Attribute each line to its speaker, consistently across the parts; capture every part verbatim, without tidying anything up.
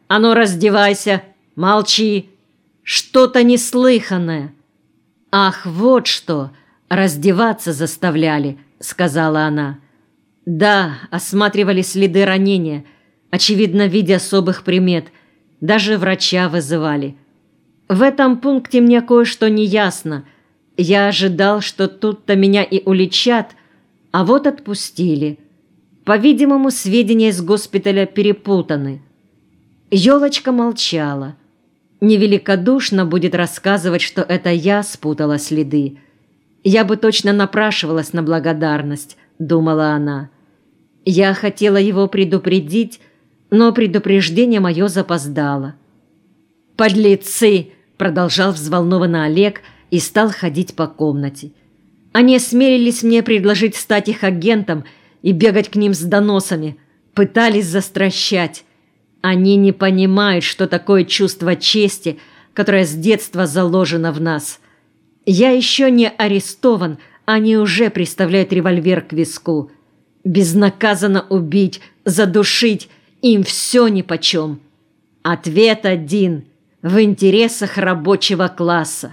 Speaker 1: А ну, раздевайся! Молчи! Что-то неслыханное!» «Ах, вот что! Раздеваться заставляли!» — сказала она. «Да, осматривали следы ранения, очевидно, в виде особых примет. Даже врача вызывали. В этом пункте мне кое-что не ясно. Я ожидал, что тут-то меня и уличат, а вот отпустили. По-видимому, сведения из госпиталя перепутаны». Ёлочка молчала. Невеликодушно будет рассказывать, что это я спутала следы. «Я бы точно напрашивалась на благодарность», — думала она. Я хотела его предупредить, но предупреждение мое запоздало. «Подлецы!» — продолжал взволнованно Олег и стал ходить по комнате. «Они осмелились мне предложить стать их агентом и бегать к ним с доносами, пытались застращать. Они не понимают, что такое чувство чести, которое с детства заложено в нас. Я еще не арестован, они уже приставляют револьвер к виску. Безнаказанно убить, задушить — им все нипочем. Ответ один — в интересах рабочего класса.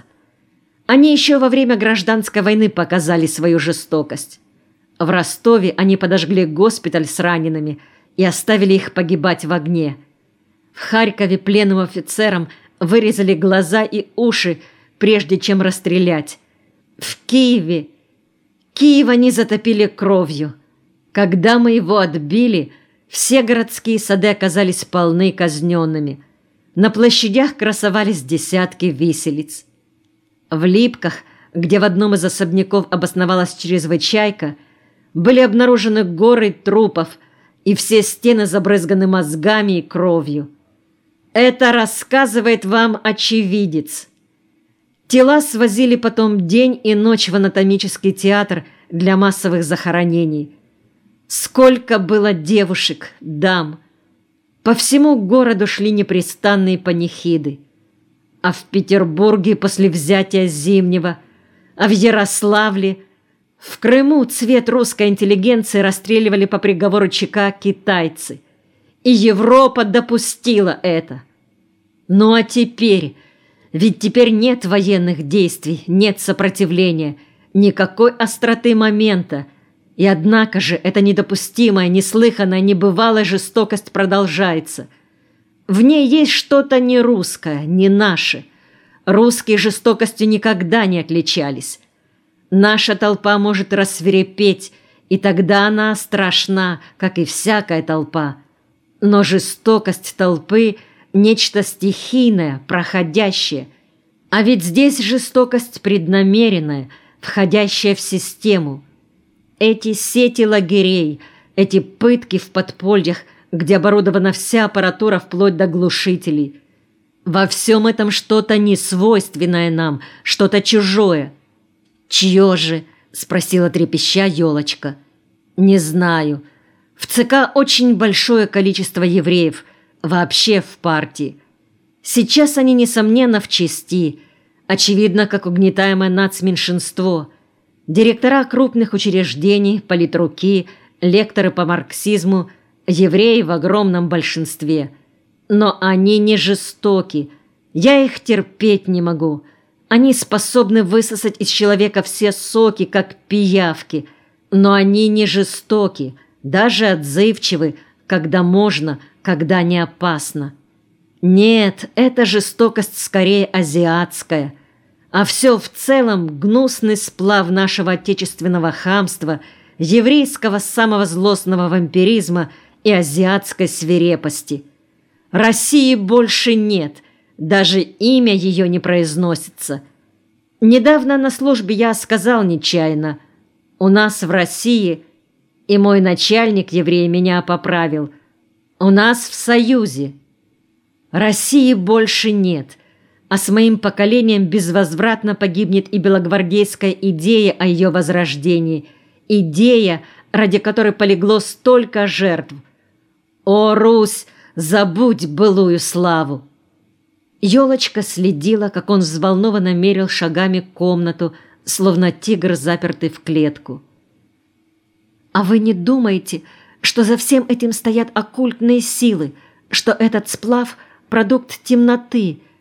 Speaker 1: Они еще во время гражданской войны показали свою жестокость. В Ростове они подожгли госпиталь с ранеными и оставили их погибать в огне. В Харькове пленным офицерам вырезали глаза и уши, прежде чем расстрелять. В Киеве... Киев они затопили кровью. Когда мы его отбили, все городские сады оказались полны казненными. На площадях красовались десятки виселиц. В Липках, где в одном из особняков обосновалась чрезвычайка, были обнаружены горы трупов, и все стены забрызганы мозгами и кровью. Это рассказывает вам очевидец. Тела свозили потом день и ночь в анатомический театр для массовых захоронений. Сколько было девушек, дам! По всему городу шли непрестанные панихиды. А в Петербурге после взятия Зимнего, а в Ярославле, в Крыму цвет русской интеллигенции расстреливали по приговору ЧК китайцы. И Европа допустила это. Ну а теперь, ведь теперь нет военных действий, нет сопротивления, никакой остроты момента. И однако же эта недопустимая, неслыханная, небывалая жестокость продолжается. В ней есть что-то не русское, не наше. Русские жестокостью никогда не отличались. Наша толпа может рассвирепеть, и тогда она страшна, как и всякая толпа. Но жестокость толпы – нечто стихийное, проходящее. А ведь здесь жестокость преднамеренная, входящая в систему. Эти сети лагерей, эти пытки в подпольях, где оборудована вся аппаратура вплоть до глушителей. Во всем этом что-то несвойственное нам, что-то чужое. «Чье же?» – спросила трепеща Ёлочка. «Не знаю. В ЦК очень большое количество евреев, вообще в партии. Сейчас они, несомненно, в части, очевидно, как угнетаемое нацменьшинство. Директора крупных учреждений, политруки, лекторы по марксизму, евреи в огромном большинстве. Но они не жестоки. Я их терпеть не могу. Они способны высосать из человека все соки, как пиявки. Но они не жестоки, даже отзывчивы, когда можно, когда не опасно. Нет, эта жестокость скорее азиатская. А все в целом гнусный сплав нашего отечественного хамства, еврейского самого злостного вампиризма и азиатской свирепости. России больше нет, даже имя ее не произносится. Недавно на службе я сказал нечаянно: у нас в России, и мой начальник еврей меня поправил, у нас в Союзе. России больше нет, а с моим поколением безвозвратно погибнет и белогвардейская идея о ее возрождении, идея, ради которой полегло столько жертв. О, Русь, забудь былую славу!» Ёлочка следила, как он взволнованно мерил шагами комнату, словно тигр, запертый в клетку. «А вы не думаете, что за всем этим стоят оккультные силы?» что этот сплав – продукт темноты,